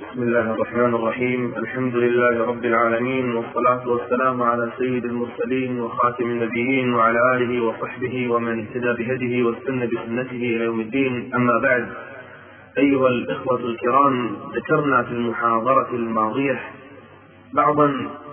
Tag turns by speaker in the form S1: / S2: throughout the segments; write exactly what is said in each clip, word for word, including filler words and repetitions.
S1: بسم الله الرحمن الرحيم. الحمد لله رب العالمين، والصلاة والسلام على سيد المرسلين وخاتم النبيين وعلى آله وصحبه ومن اهتدى بهديه واستنى بسنته إلى يوم الدين. أما بعد، أيها الإخوة الكرام، ذكرنا في المحاضرة الماضية بعضا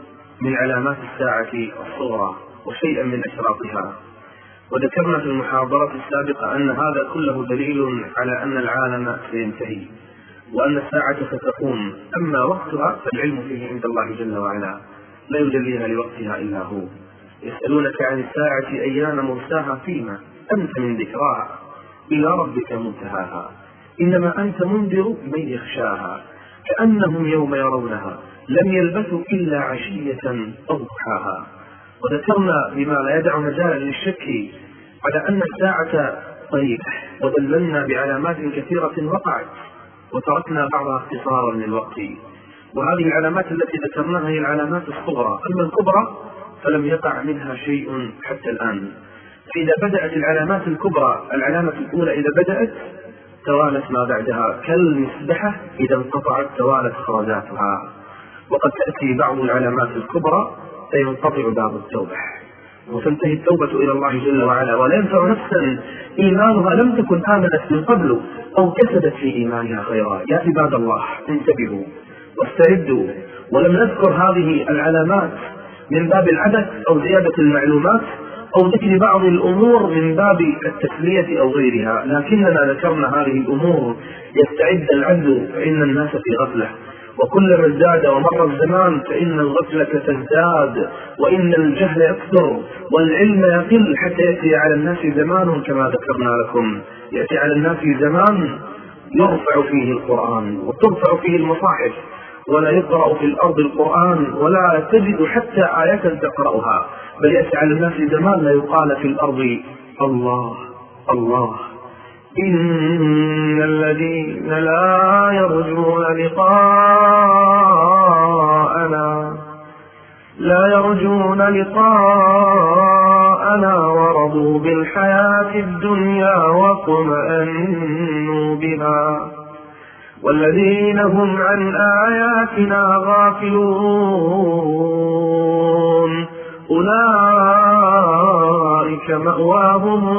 S1: من علامات الساعة الصغرى وشيئا من أشراطها، وذكرنا في المحاضرة السابقة أن هذا كله دليل على أن العالم سينتهي وأن الساعة ستقوم، أما وقتها فالعلم فيه عند الله جل وعلا، لا يجليها لوقتها إلا هو. يسألونك عن الساعة أيان مرساها، فيما أنت من ذكراها إلى ربك منتهاها، إنما أنت منذر من يخشاها، كأنهم يوم يرونها لم يلبثوا إلا عشية أو ضحاها. وذكرنا بما لا يدع مجالا للشك على أن الساعة قريبة، ودللنا بعلامات كثيرة وقعت وتركنا بعضها اختصارا للوقت. وهذه العلامات التي ذكرناها هي العلامات الصغرى، أما الكبرى فلم يقع منها شيء حتى الآن. فإذا بدأت العلامات الكبرى، العلامة الأولى إذا بدأت توالت ما بعدها كالمسبحة إذا انقطعت توالت خرجاتها. وقد تأتي بعض العلامات الكبرى فينقطع باب التوبة وتنتهي التوبة إلى الله جل وعلا، ولا ينفع نفسا إيمانها لم تكن آمنت من قبل أو كسبت في إيمانها خيرا. يا عباد الله، انتبهوا واستعدوا. ولم نذكر هذه العلامات من باب العبث أو زيادة المعلومات أو ذكر بعض الأمور من باب التسلية أو غيرها، لكننا ذكرنا هذه الأمور يستعد العبد، فإن الناس في غفلة، وكلما ازداد ومر الزمان فإن الغفلة تزداد، وإن الجهل يكثر والعلم يقل، حتى يأتي على الناس زمان كما ذكرنا لكم، يأتي على الناس زمان يرفع فيه القرآن وترفع فيه المصاحف ولا يقرأ في الأرض القرآن ولا تجد حتى آية تقرأها، بل يأتي على الناس زمان لا يقال في الأرض الله الله. إن الذين لا يرجون لقاءنا لا يرجون لقاءنا ورضوا بالحياة الدنيا واطمأنوا بها، والذين هم عن آياتنا غافلون أولئك مأواهم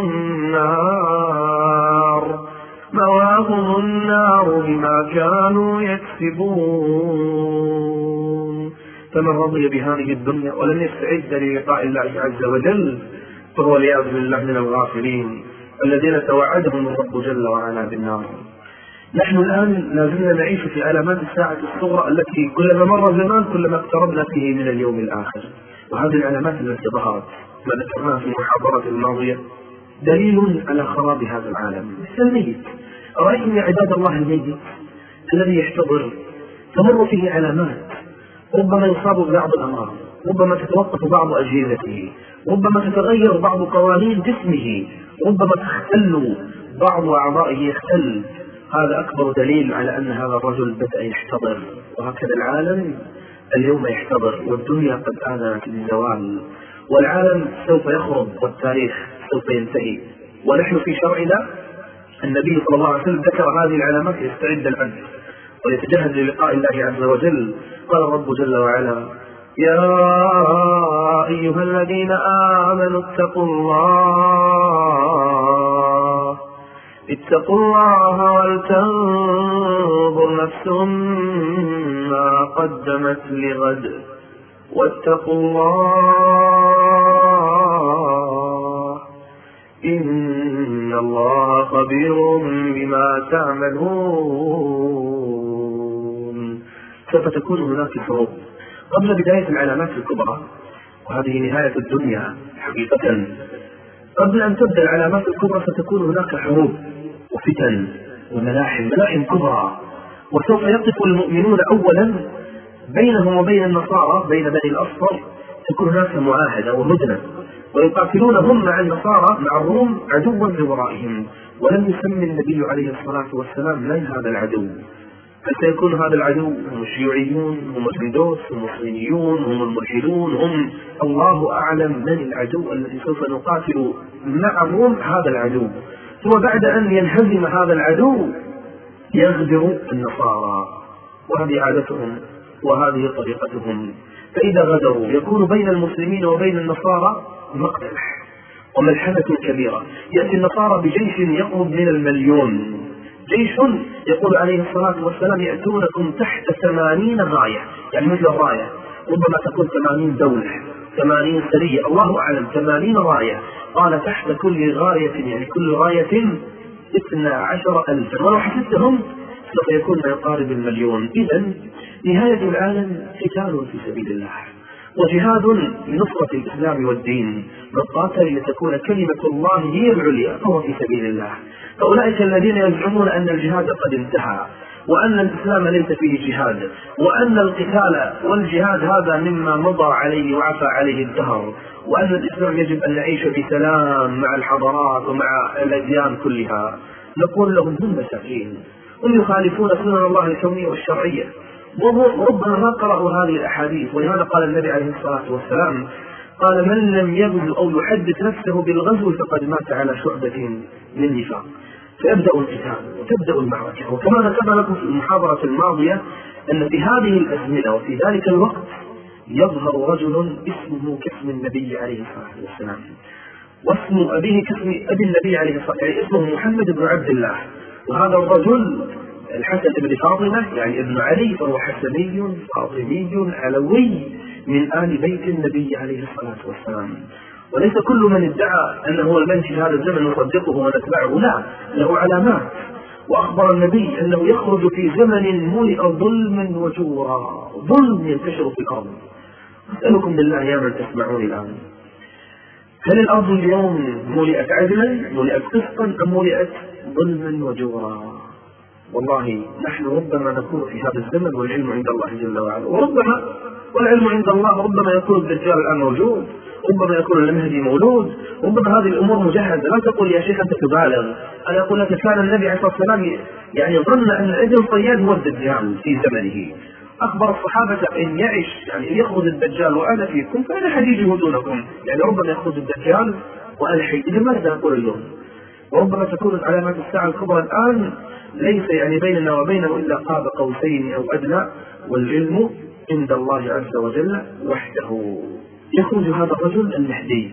S1: النار مواهم النار بما كانوا يكسبون. فمن رضي بهذه الدنيا ولم يستعد للقاء الله عز وجل فهو والعياذ بالله من الغافلين الذين توعدهم الرب جل وعلا بالنار. نحن الآن لازلنا نعيش في علامات الساعة الصغرى التي كلما مر زمان كلما اقتربنا فيه من اليوم الآخر. وهذه العلامات التي ظهرت ما ذكرناها في المحاضرة الماضية دليل على خراب هذا العالم. مثل الميت، رأيتم يا عباد الله الميت الذي يحتضر تمر فيه علامات، ربما يصاب ببعض الأمراض، ربما تتوقف بعض أجهزته، ربما تتغير بعض قوانين جسمه، ربما تختل بعض أعضائه يختل. هذا أكبر دليل على أن هذا الرجل بدأ يحتضر. وهكذا العالم اليوم يحتضر، والدنيا قد آذنت بالزوال، والعالم سوف يخرب والتاريخ سوف ينتهي. ونحن في شرعنا النبي صلى الله عليه وسلم ذكر هذه العلامات ليستعد العبد ويتجهز للقاء الله عز وجل. قال الرب جل وعلا: يا أيها الذين آمنوا اتقوا الله اتقوا الله ولتنظر نفس ما قدمت لغد واتقوا الله إن الله خبير بما تعملون. سوف تكون هناك حروب قبل بداية العلامات الكبرى، وهذه نهاية الدنيا حقيقة. قبل أن تبدأ العلامات الكبرى ستكون هناك حروب وفتن وملاحم ملاحم كبرى، وسوف يقف المؤمنون أولا بينهم وبين النصارى، بين بني الأصفر تكون هناك معاهدة وهدنة، ويقاتلون هم مع النصارى مع الروم عدوا من ورائهم. ولم يسمي النبي عليه الصلاة والسلام من هذا العدو، هل سيكون هذا العدو هم الشيوعيون، هم الهندوس، هم الصينيون، هم الملحدون، هم الله أعلم من العدو الذي سوف نقاتل معهم هذا العدو. ثم بعد أن ينهزم هذا العدو يغدر النصارى وهذه عادتهم وهذه طريقتهم. فإذا غدروا يكون بين المسلمين وبين النصارى مقتل وملحمة كبيرة. يأتي النصارى بجيش يقرب من المليون، جيش يقول عليه الصلاة والسلام يأتونكم تحت ثمانين راية، يعني مثل الراية ربما تكون ثمانين دولة، ثمانين سرية، الله أعلم، ثمانين راية. قال تحت كل غاية، يعني كل راية اثنا عشر ألفا، ولو حسبتهم سوف يكون ما يقارب المليون. إذن نهاية العالم قتال في سبيل الله وجهاد لنصرة الإسلام والدين، من قاتل لتكون كلمة الله هي العليا فهو في سبيل الله. فأولئك الذين يزعمون أن الجهاد قد انتهى وأن الإسلام ليس فيه جهاد وأن القتال والجهاد هذا مما مضى عليه وعفى عليه الدهر، وأن الإسلام يجب أن نعيش بسلام مع الحضارات ومع الأديان كلها، نقول لهم هم مساكين، هم يخالفون سنن الله الكونية والشرعية، وربما ما قرأوا هذه الأحاديث. ولهذا قال النبي عليه الصلاة والسلام قال من لم يغزو أو يحدث نفسه بالغزو فقد مات على شعبة من نفاق. فيبدأ القتال وتبدأ المعركة. وكما ذكرنا لكم في المحاضرة الماضية أن في هذه الأزمنة وفي ذلك الوقت يظهر رجل اسمه كاسم النبي عليه الصلاة والسلام، واسم أبيه كاسم أبي النبي عليه الصلاة والسلام، يعني اسمه محمد بن عبد الله. وهذا الرجل الحسن بن فاطمة يعني ابن علي، فهو حسني فاطمي علوي من آل بيت النبي عليه الصلاة والسلام. وليس كل من ادعى أنه هو المنهج في هذا الزمن نصدقه ونتبعه، لا، له علامات. وأخبر النبي أنه يخرج في زمن ملئ ظلما وجورا، ظلم ينتشر في الأرض. أسألكم بالله يا من تسمعون الآن، هل الأرض اليوم ملئت عدلا ملئت قسطا أم ملئت ظلما وجورا؟ والله نحن ربما نكون في هذا الزمن والعلم عند الله جل وعلا، وربما والعلم عند الله ربما يكون الدجال الآن موجود، ربما يكون المهدي مولود، ربما هذه الأمور مجهزة. لا تقول يا شيخ أنت تبالغ، أنا أقول لك كان النبي عليه الصلاة والسلام يعني ظن أن ابن صياد هو الدجال في زمنه. أخبر الصحابة إن يعش يعني يخرج الدجال وأنا فيكم فأنا حجيجه دونكم، يعني ربما يخرج الدجال وأنا حي. إذا ماذا نقول اليوم؟ وربما تكون علامات الساعة الكبرى الآن ليس يعني بيننا وبينه إلا قاب قوسين أو أدنى، والعلم عند الله عز وجل وحده. يخرج هذا الرجل المهدي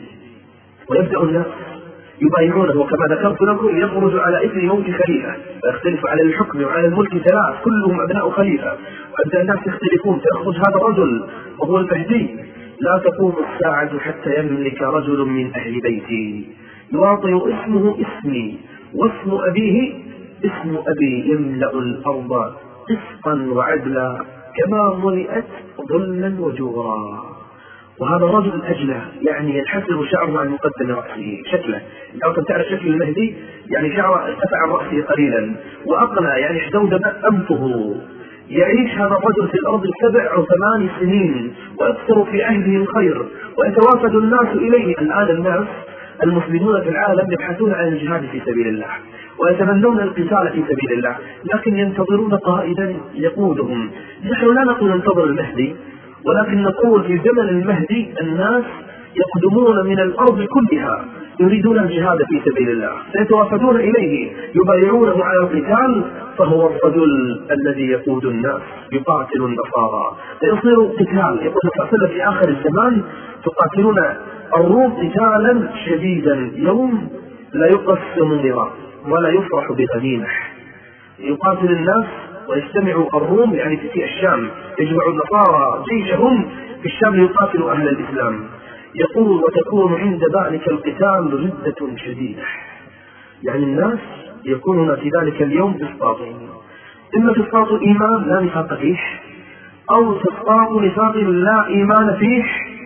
S1: ويبدأ الناس يبايعونه، وكما ذكرت لكم يخرج على إثر موت خليفة، ويختلف على الحكم وعلى الملك ثلاث كلهم أبناء خليفة، وأبدأ الناس يختلفون، فيخرج هذا الرجل وهو المهدي. لا تقوم الساعة حتى يملك رجل من أهل بيتي يواطئ اسمه اسمي واسم أبيه اسم أبي يملأ الأرض قسطا وعدلا كما ملئت ظلا وجورا. وهذا الرجل الأجلى يعني ينحسر شعره عن مقدم رأسه، شكله أنت تعرف شكل المهدي يعني شعره ارتفع عن رأسه قليلا وأقنى يعني اشتودب أنفه. يعيش هذا الرجل في الأرض سبع أو ثمان سنين ويكثر في عهده الخير ويتوافد الناس إليه. الآن الناس المسلمون في العالم يبحثون عن الجهاد في سبيل الله ويتمنون القتال في سبيل الله، لكن ينتظرون قائدا يقودهم. نحن لا نقول ننتظر المهدي، ولكن نقول في زمن المهدي الناس يقدمون من الأرض كلها يريدون الجهاد في سبيل الله، سيتوافدون إليه يبايعونه على القتال، فهو الرجل الذي يقود الناس يقاتل النصارى. فيصير قتال، يقول الرسول في آخر الزمان تقاتلون الروم قتالا شديدا، يوم لا يقسم مرا ولا يفرح بغنيمة. يقاتل الناس ويجتمع الروم يعني في الشام، يجمع النصارى جيشهم في الشام ليقاتلوا أهل الإسلام. يقول وتكون عند ذلك القتال ردة شديدة، يعني الناس يكونون في ذلك اليوم تسقاطين، إما تسقاط إيمان لا نفاق فيه، أو تسقاط نفاق لا إيمان فيه.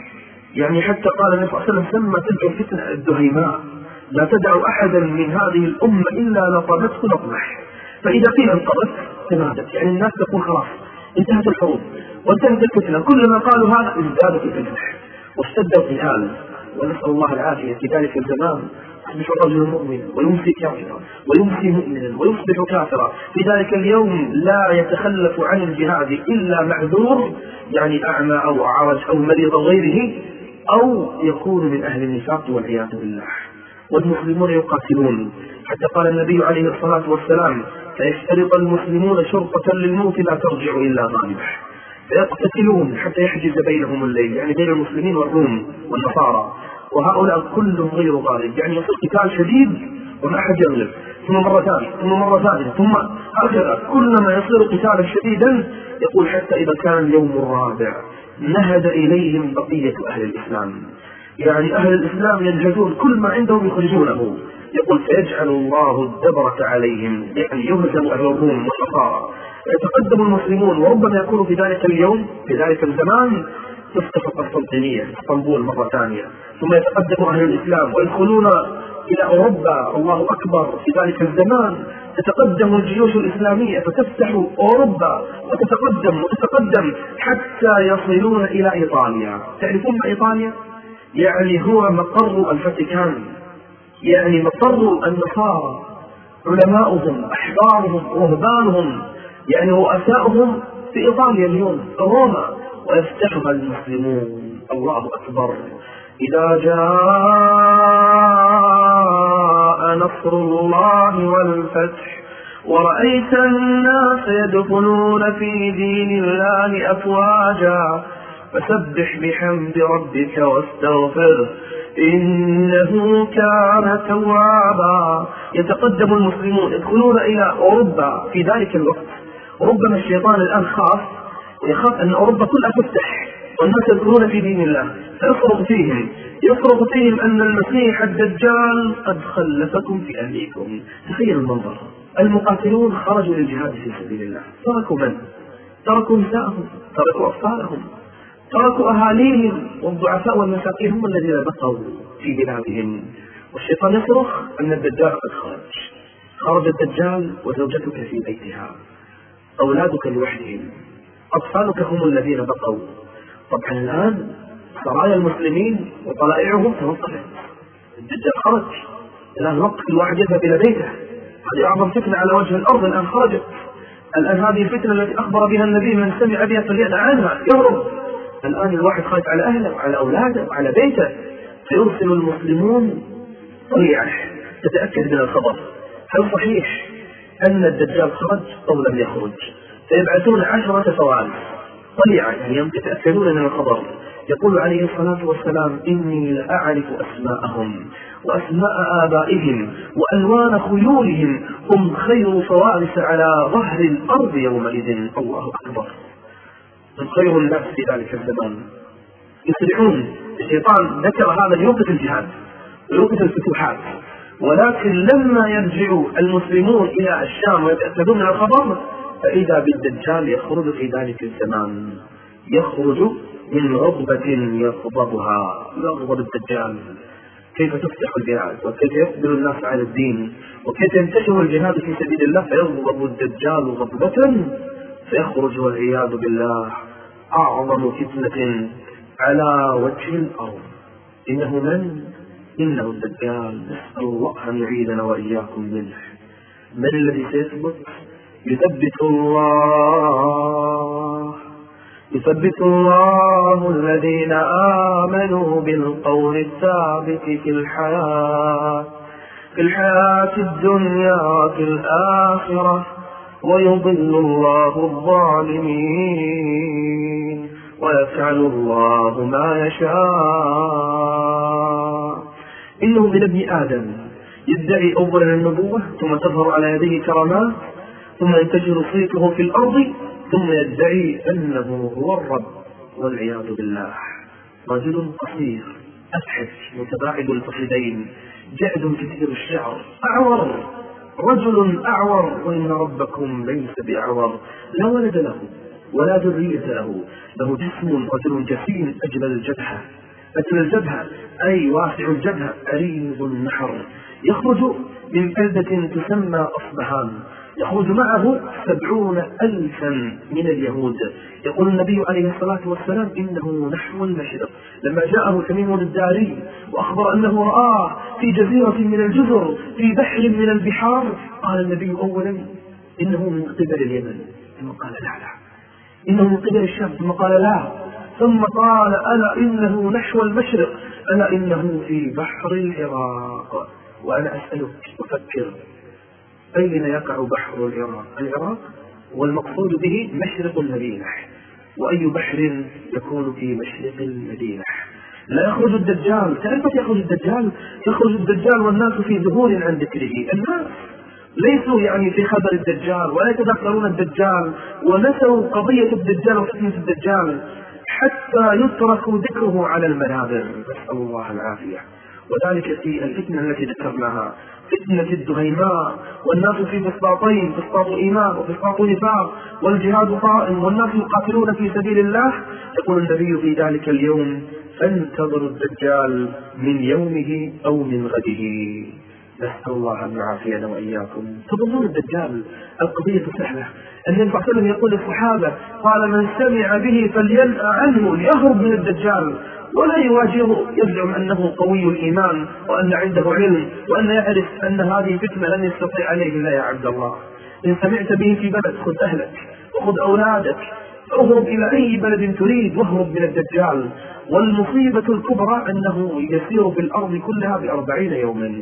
S1: يعني حتى قال النبي صلى الله عليه وسلم سمى تلك الفتنة الدهيماء، لا تدع أحدا من هذه الأمة إلا لطمته لطمح، فإذا قيل انقضت تنادت، يعني الناس تقول خلاص انتهت الحروب وانتهت الفتنة، كلما قالوا هذا ازدادت الفتنة واشتد القتال. ونسأل الله العافية في ذلك الزمان يصبح الرجل مؤمن ويمسي كافرا ويمسي مؤمنا ويصبح كافرا. في ذلك اليوم لا يتخلف عن الجهاد إلا معذور، يعني أعمى أو أعرج أو مريض غيره، أو يكون من أهل النفاق والعياذ بالله. والمسلمون يقاتلون، حتى قال النبي عليه الصلاة والسلام: فيشترط المسلمون شرطة للموت لا ترجع إلا غالبة، فيقتتلون حتى يحجز بينهم الليل، يعني بين المسلمين والروم والنصارى، وهؤلاء كلهم غير غالب، يعني يصير قتال شديد وما أحد يغلب، ثم مرة ثانية ثم مرة ثانية ثم هكذا، كلما يصير قتالا شديدا يقول حتى إذا كان اليوم الرابع نهد إليهم بقية أهل الإسلام، يعني أهل الإسلام ينهزون كل ما عندهم يخرجونه، يقول: فيجعل الله الدبرة عليهم، يعني يهزم أهل الروم والنصارى، يتقدم المسلمون، وربما يكون في ذلك اليوم في ذلك الزمان تفتح القسطنطينية اسطنبول مرة ثانية، ثم يتقدم أهل الإسلام ويدخلون إلى أوروبا، الله أكبر، في ذلك الزمان تتقدم الجيوش الإسلامية فتفتح أوروبا وتتقدم وتتقدم حتى يصلون إلى إيطاليا. تعرفون ما إيطاليا؟ يعني هو مقر الفاتيكان، يعني مقر النصارى، علماؤهم، أحبارهم، رهبانهم، يعني رؤساؤهم في إيطاليا اليوم، روما، ويفتحها المسلمون. الله أكبر. إذا جاء نصر الله والفتح ورأيت الناس يدخلون في دين الله أفواجا فسبح بحمد ربك واستغفره إنه كان توابا. يتقدم المسلمون يدخلون إلى أوروبا في ذلك الوقت، ربما الشيطان الآن خاف ويخاف أن أوروبا كلها تفتح والناس يدخلون في دين الله، فيصرخ فيهم يصرخ فيهم أن المسيح الدجال قد خلفكم في أهليكم. تخيل المنظر، المقاتلون خرجوا للجهاد في سبيل الله، تركوا من؟ تركوا نساءهم، تركوا أطفالهم، تركوا أهاليهم، والضعفاء والمساكين هم الذين بقوا في بلادهم، والشيطان يصرخ أن الدجال قد خرج. خرج الدجال وزوجتك في بيتها، أولادك لوحدهم، أطفالك هم الذين بقوا. طبعا الآن سرايا المسلمين وطلائعهم توقفت، الدجال خرج، الآن وقت كل واحد يذهب إلى بيته، هذه أعظم فتنة على وجه الأرض الآن خرجت. الآن هذه الفتنة التي أخبر بها النبي: من سمع بها فلينأ عنها، يهرب. الآن الواحد خايف على أهله وعلى أولاده وعلى بيته، فيرسل المسلمون طليعة تتأكد من الخبر، هل صحيح أن الدجال خرج أو لم يخرج؟ فيبعثون عشرة فوارس طليعة، يعني يتأكدون من الخبر. يقول عليه الصلاة والسلام: إني لأعرف أسماءهم وأسماء آبائهم وألوان خيولهم، هم خير فوارس على ظهر الأرض يومئذ. الله أكبر. هم خير الناس في ذلك الزمان، يسرعون. الشيطان ذكر هذا ليوقف الجهاد ويوقف الفتوحات، ولكن لما يرجع المسلمون إلى الشام ويتأكدون من الخبر فإذا بالدجال يخرج في ذلك الزمان، يخرج من غضبة يغضبها، يغضب الدجال. كيف تفتح الجهاد وكيف يقبل الناس على الدين وكيف ينتشر الجهاد في سبيل الله، فيغضب الدجال غضبة فيخرج والعياذ بالله أعظم فتنة على وجه الأرض. إنه من؟ إنه الدجال. نسأل الله أن يعيدنا وإياكم منه. من الذي سيثبت؟ يثبت الله يثبت الله الذين آمنوا بالقول الثابت في الحياة في الحياة الدنيا وفي الآخرة ويضل الله الظالمين ويفعل الله ما يشاء. إنه من ابن آدم يدعي أولا النبوة ثم تظهر على يديه كرامات ثم ينتشر صيته في الأرض ثم يدعي أنه هو الرب والعياذ بالله. رجل قصير أفحش متباعد الفخذين جعد كثير الشعر أعور، رجل أعور، وإن ربكم ليس بأعور، لا ولد له ولا ذرية له، له جسم رجل جسيم أجل الجبهة أجل الجبهة أي واسع الجبهة عريض النحر، يخرج من بلدة تسمى أصبهان، يخرج معه سبعون ألفا من اليهود. يقول النبي عليه الصلاة والسلام: إنه نحو المشرق. لما جاءه تميم الداري وأخبر أنه رآه في جزيرة من الجزر في بحر من البحار، قال النبي أولا: إنه من قبل اليمن، ثم قال: لا لا إنه من قبل الشام، ثم قال: لا، ثم قال: ألا إنه نحو المشرق، ألا إنه في بحر العراق.
S2: وأنا أسألك أفكر، أين يقع بحر العراق؟ العراق والمقصود به مشرق المدينة، وأي بحر يكون في مشرق المدينة؟ لا يخرج الدجال. تعرف يخرج الدجال؟ يخرج الدجال والناس في ذهول عن ذكره. الناس ليسوا يعني في خبر الدجال ولا يتذكرون الدجال، ونسوا قضية الدجال وفتنة الدجال حتى يترك ذكره على المنابر، نسأل الله العافية. وذلك في الفتنة التي ذكرناها، فتنة الدهيماء، والناس في فسطاطين، فسطاط إيمان وفسطاط نفاق، والجهاد قائم والناس يقاتلون في سبيل الله. يقول النبي في ذلك اليوم: فانتظروا الدجال من يومه أو من غده. نسأل الله أن يعافينا وإياكم. تظنون الدجال القضية سهلة؟ النبي صلى الله عليه وسلم يقول للصحابة: قال من سمع به فلينأ عنه، ليهرب من الدجال ولا يواجهه، يزعم أنه قوي الإيمان وأن عنده علم وأن يعرف أن هذه فتنة لن يستطيع عليه. لا يا عبد الله، إن سمعت به في بلد خذ أهلك وخذ أولادك، اهرب إلى أي بلد تريد واهرب من الدجال. والمصيبة الكبرى أنه يسير في الأرض كلها بأربعين يوما،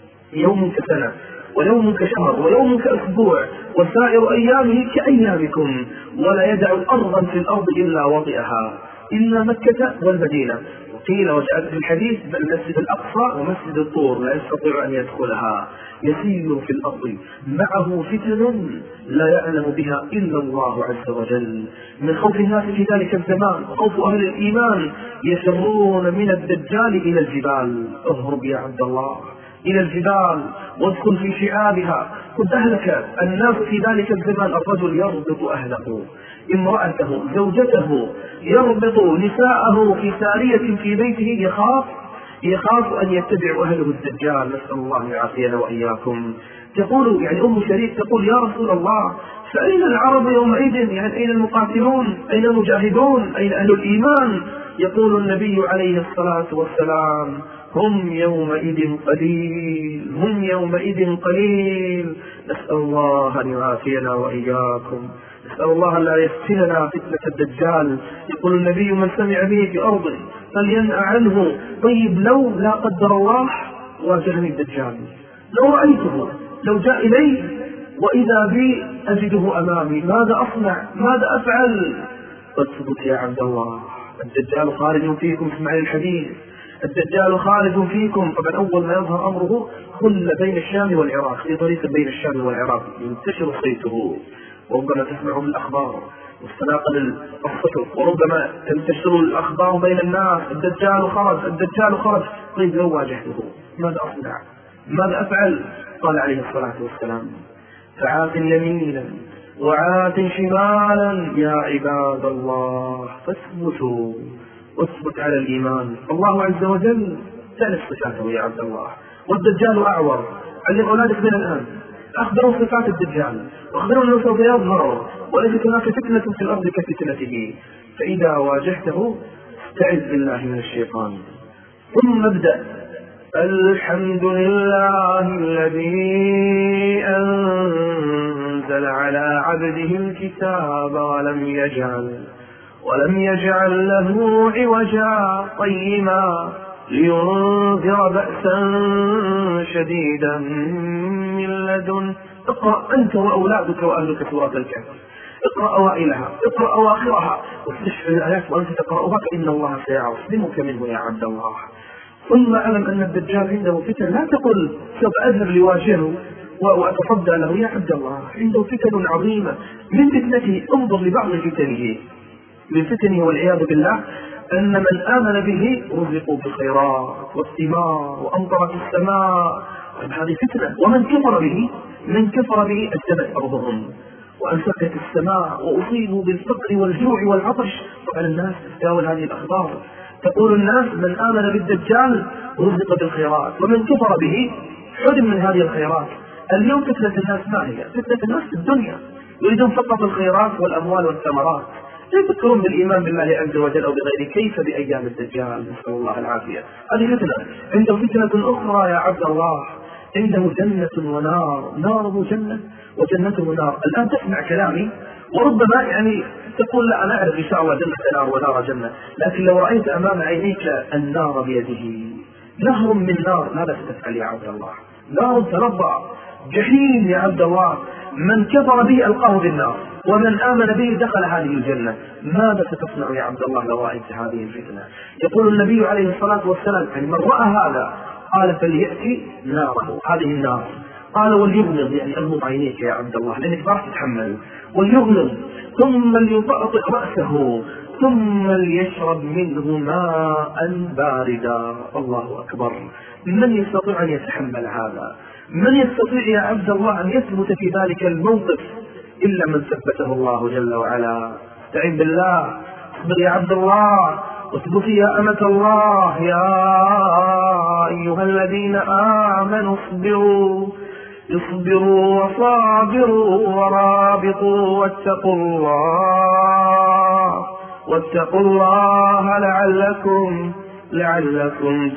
S2: يوم كسنة ويوم كشهر ويوم كأسبوع، وسائر أيامه كأيامكم، ولا يدع أرضا في الأرض إلا وطئها إلا مكة والمدينة. وقيل وجاءت في الحديث المسجد الأقصى ومسجد الطور لا يستطيع أن يدخلها. يسير في الأرض معه فتن لا يعلم بها إلا الله عز وجل. من خوف الناس في ذلك الزمان وخوف أهل الإيمان يسرون من الدجال إلى الجبال. اهرب يا عبد الله إلى الجبال وادخل في شعابها، خذ أهلك. الناس في ذلك الزمان الرجل يربط أهله، امرأته، زوجته، يربط نساءه في سارية في بيته، يخاف يخاف أن يتبع أهله الدجال. نسأل الله يعافينا وإياكم. تقول يعني أم شريك تقول: يا رسول الله، فأين العرب يومئذ؟ يعني أين المقاتلون؟ أين المجاهدون؟ أين أهل الإيمان؟ يقول النبي عليه الصلاة والسلام: هم يومئذ قليل، هم يومئذ قليل. نسأل الله أن يعافينا وإياكم. نسأل الله أن لا يفتننا فتنة الدجال. يقول النبي: من سمع به في أرض فلينأ عنه. طيب لو لا قدر الله واجهني الدجال، لو رأيته، لو جاء إلي وإذا بي أجده أمامي، ماذا أصنع؟ ماذا أفعل؟ فاثبت يا عبد الله، الدجال خارج فيكم. اسمعي الحديث: الدجال خارج فيكم. طبعا أول ما يظهر أمره خل بين الشام والعراق، في طريق بين الشام والعراق ينتشر صيته، وربما تسمعوا بالأخبار والتناقل الصحف، وربما تنتشر الأخبار بين الناس: الدجال خرج، الدجال خرج. طيب لو واجهته ماذا أصنع؟ ماذا أفعل؟ قال عليه الصلاة والسلام: فعات يمينا وعات شمالا يا عباد الله، فاثبتوا واثبت على الإيمان. الله عز وجل تعرف صفاته يا عبد الله. والدجال أعور، علم أولادك من الآن، أخبروا صفات الدجال وأخبروا أنه سوف يظهر وليست هناك فتنة في الأرض كفتنته. فإذا واجهته استعذ بالله من الشيطان، ثم ابدأ: الحمد لله الذي أنزل على عبده الكتاب ولم يجعل ولم يجعل له عوجا قيما لينذر بأسا شديدا من لدن. اقرأ أنت وأولادك وأهلك سورة الكهف، اقرأ أوائلها، اقرأ أواخرها، واستشعر الآيات وأنت تقرأها فإن الله سيعصمك منه يا عبد الله. ثم أعلم أن الدجال عنده فتن، لا تقل سوف أذهب لواجهه وأتصدى له. يا عبد الله عنده فتن عظيمة. من فتنته انظر لبعض فتنه، من فتنه والعياذ بالله أن من آمن به رزقوا بالخيرات والثمار وأمطرت السماء، هذه فتنة. ومن كفر به من كفر به أسدت أرضهم وأنسكت السماء وأصيبوا بالفقر والجوع والعطش. طبعا الناس تتداول هذه الأخبار، تقول الناس: من آمن بالدجال رزق بالخيرات، ومن كفر به حرم من هذه الخيرات. اليوم فتنة الناس ما هي؟ فتنة الناس في الدنيا، يريدون فقط الخيرات والأموال والثمرات، لا يفكرون بالإيمان بالله عز وجل أو بغيره. كيف بأيام الدجال؟ نسأل الله العافية. هذه فتنة. عنده فتنة أخرى يا عبد الله، عنده جنة ونار، ناره جنة وجنته نار. الآن تسمع كلامي وربما يعني تقول: لا أنا أعرف إن شاء الله جنة نار ونار جنة، لكن لو رأيت أمام عينيك النار بيده، نهر من نار. ماذا ستفعل يا عبد الله؟ نار تلظى، جحيم يا عبد الله، من كفر به ألقاه بالنار ومن آمن به دخل هذه الجنة. ماذا ستصنع يا عبد الله لو رأيت هذه الفتنة؟ يقول النبي عليه الصلاة والسلام يعني من رأى هذا قال فليأتي ناره، هذه النار. قال وليغمض، يعني أغمض عينيك يا عبد الله لأنك ما راح تتحمل، وليغمض ثم ليطأطئ رأسه ثم ليشرب منه ماء باردا. الله أكبر. من يستطيع أن يتحمل هذا؟ من يستطيع يا عبد الله أن يثبت في ذلك الموقف إلا من ثبته الله جل وعلا. استعن بالله، اصبر يا عبد الله، اثبتي يا أمة الله. يا أيها الذين آمنوا اصبروا اصبروا وصابروا ورابطوا واتقوا الله واتقوا الله لعلكم لعلكم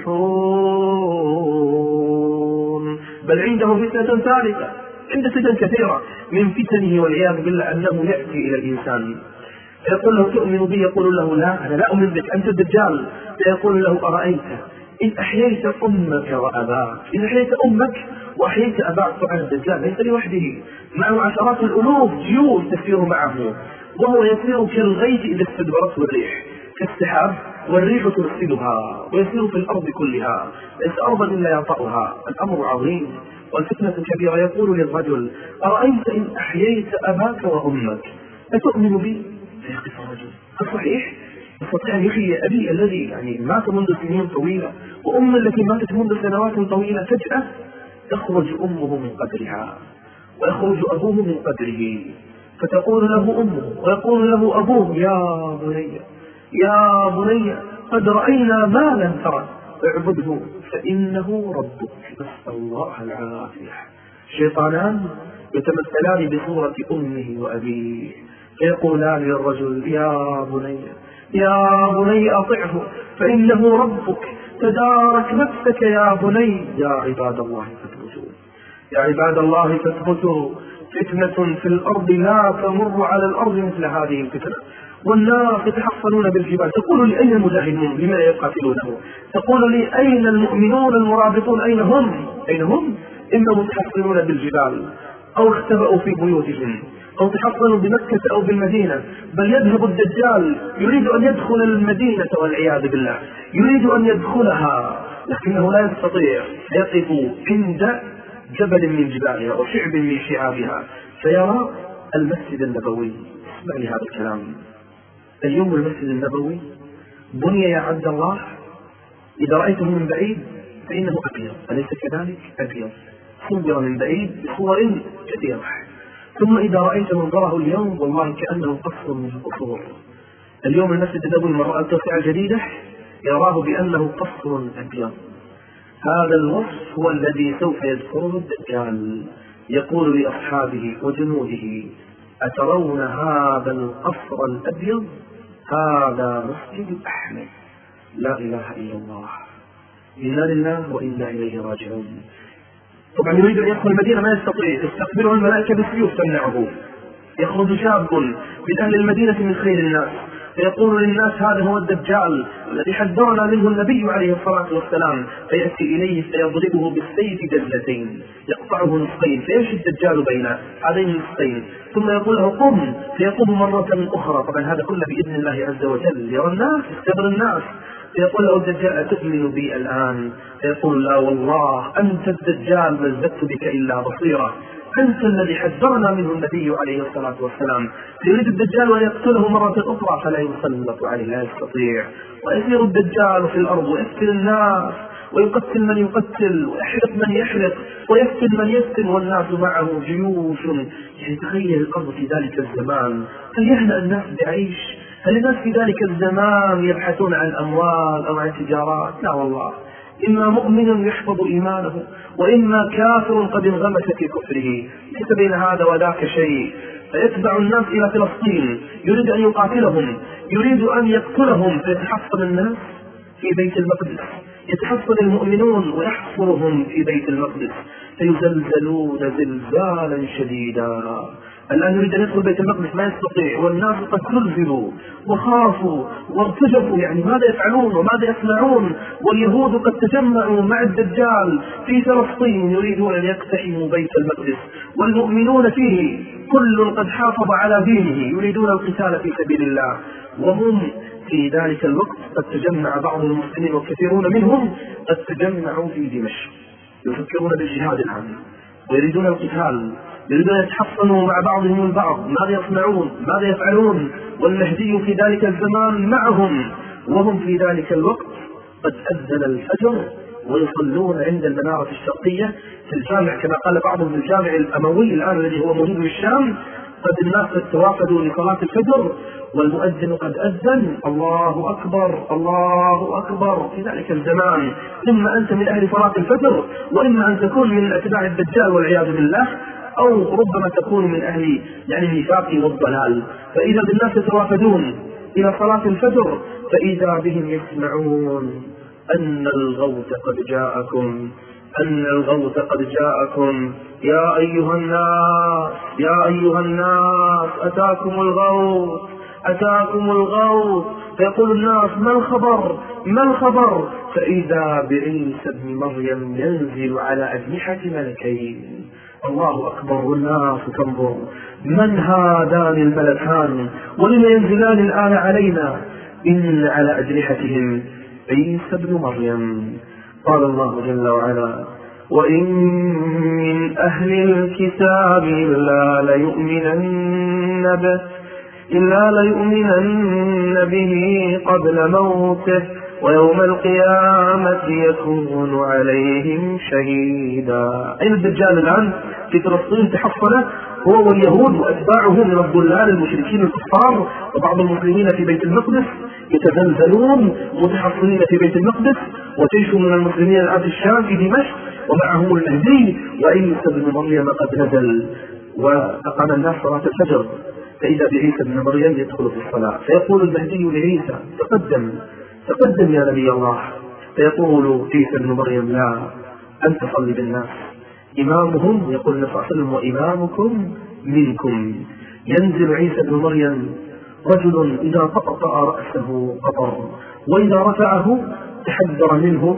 S2: تفلحون. بل عنده فتنة ثالثة، عنده فتن كثيرة من فتنه والعياذ بالله أنه يأتي إلى الإنسان فيقول له تؤمن بي؟ يقول له لا، أنا لا أؤمن بك، أنت الدجال. فيقول له أرأيت إن أحييت أمك وأباك، إن أحييت أمك وأحييت أباك. طبعا الدجال ليس لوحده، معه عشرات الألوف جيوش تسير معه، وهو يسير كالغيث إذا استدبرته الريح، كالسحاب والريح ترسلها، ويسير في الأرض كلها، ليس أرضا إلا يطأها. الأمر عظيم والفتنة كبيرة. يقول للرجل أرأيت إن أحييت أباك وأمك أتؤمن بي؟ فيقف الرجل صحيح يستطيع أن يحيي أبي الذي يعني مات منذ سنين طويلة وأم التي ماتت منذ سنوات طويلة، فجأة تخرج أمه من قبرها ويخرج أبوه من قبره، فتقول له أمه ويقول له أبوه يا بني يا بني قد رأينا ما لم ترى اعبده فإنه ربك. نسأل الله العافية. شيطانان يتمثلان بصورة أمه وأبيه فيقولان للرجل يا بني يا بني أطعه فإنه ربك، تدارك نفسك يا بني. يا عباد الله فاثبتوا، يا عباد الله فاثبتوا، فتنة في الأرض لا تمر على الأرض مثل هذه الفتنة. والناس يتحصنون بالجبال. تقول لي أين المجاهدون لماذا يقاتلونه؟ تقول لي أين المؤمنون المرابطون أين هم؟ أين هم؟ إما متحصنون بالجبال أو اختبأوا في بيوتهم أو تحصنوا بمكة أو بالمدينة. بل يذهب الدجال يريد أن يدخل المدينة والعياذ بالله، يريد أن يدخلها لكنه لا يستطيع. يقف عند جبل من جبالها وشعب من شعابها فيرى المسجد النبوي. اسمع لي هذا الكلام. اليوم المسجد النبوي بني يا عبد الله، إذا رأيته من بعيد فإنه أبيض، أليس كذلك؟ أبيض صور من بعيد بصور كثيرة. ثم إذا رأيت منظره اليوم والله كأنه قصر من القصور. اليوم المسجد النبوي من رأى التوسعة الجديدة يراه بأنه قصر أبيض. هذا الوصف هو الذي سوف يذكره الدجال. يقول لأصحابه وجنوده أترون هذا القصر الأبيض؟ هذا مسجد أحمد. لا إله إلا الله، إنا لله وإنا إليه راجعون. طبعا يريد أن يدخل المدينة ما يستطيع، تستقبله الملائكة بالسيوف تمنعه. يخرج شاب من أهل المدينة من خير الناس فيقول للناس هذا هو الدجال الذي حذرنا منه النبي عليه الصلاة والسلام، فيأتي إليه فيضربه بالسيف جلدتين يقطعه نصفين فيمشي الدجال بين هذين النصفين ثم يقول له قم فيقوم مرة أخرى. طبعا هذا كله بإذن الله عز وجل، يرى الناس يختبر الناس. فيقول له الدجال أتؤمن بي الآن؟ فيقول لا والله أنت الدجال ما ازددت بك إلا بصيرة، أنت الذي حذرنا منه النبي عليه الصلاة والسلام. يريد الدجال أن يقتله مرة أخرى فلا يسلط عليه، لا يستطيع. ويسير الدجال في الأرض ويقتل الناس ويقتل من يقتل ويحرق من يحرق ويفتن من يفتن والناس معه جيوش. يعني تخيل الأرض في ذلك الزمان، هل يهنأ الناس بعيش؟ هل الناس في ذلك الزمان يبحثون عن أموال أو عن تجارات؟ لا والله، إما مؤمن يحفظ إيمانه وإما كافر قد انغمس في كفره، ليس بين هذا وذاك شيء. فيتبع الناس إلى فلسطين يريد أن يقاتلهم، يريد أن يقتلهم، فيتحصن الناس في بيت المقدس، يتحصن المؤمنون ويحصرهم في بيت المقدس فيزلزلون زلزالا شديدا. الآن يريد أن يدخل بيت المقدس ما يستطيع، والناس قد زلزلوا وخافوا وارتجفوا، يعني ماذا يفعلون وماذا يصنعون؟ واليهود قد تجمعوا مع الدجال في فلسطين يريدون أن يقتحموا بيت المقدس، والمؤمنون فيه كل قد حافظ على دينه يريدون القتال في سبيل الله. وهم في ذلك الوقت قد تجمع بعض المسلمين وكثيرون منهم قد تجمعوا في دمشق يفكرون بالجهاد العام ويريدون القتال، يريدون أن يتحصنوا مع بعضهم البعض، ماذا يصنعون ماذا يفعلون؟ والمهدي في ذلك الزمان معهم، وهم في ذلك الوقت قد أذن الفجر ويصلون عند المنارة الشرقية في الجامع، كما قال بعضهم الجامع الأموي الآن الذي هو موجود في الشام، قد الناس قد توافدوا لصلاة الفجر والمؤذن قد أذن الله أكبر الله أكبر. في ذلك الزمان إما أنت من أهل صلاة الفجر، وإما أن تكون من أتباع الدجال والعياذ بالله، أو ربما تكون من أهل يعني النفاق والضلال. فإذا بالناس يتوافدون إلى صلاة الفجر فإذا بهم يسمعون أن الغوث قد جاءكم أن الغوث قد جاءكم يا أيها الناس يا أيها الناس أتاكم الغوث أتاكم الغوث. فيقول الناس ما الخبر ما الخبر؟ فإذا بعيسى ابن مريم ينزل على أجنحة ملكين. الله أكبر والناس تنظر من هذان الملكان ولما ينزلان الآن علينا؟ إن على أجنحتهم عيسى ابن مريم. قال الله جل وعلا وإن من أهل الكتاب إلا ليؤمنن به إلا ليؤمنن به قبل موته ويوم القيامة يكون عليهم شهيدا. أين الدجال الآن؟ في فلسطين تحصل هو واليهود وأتباعه من الضلال المشركين الكفار، وبعض المسلمين في بيت المقدس يتزلزلون متحصنين في بيت المقدس، وجيش من المسلمين الآن في الشام في دمشق ومعهم المهدي وعيسى بن مريم قد نزل. وأقام الناس صلاة الفجر فإذا بعيسى بن مريم يدخل في الصلاة، فيقول المهدي لعيسى تقدم تقدم يا نبي الله. فيقول عيسى بن مريم لا، أنت صلي بالناس، إمامهم يقول النبي صلى الله عليه وسلم وإمامكم منكم. ينزل عيسى بن مريم رجل إذا طأطأ رأسه قطر، وإذا رفعه تحذر منه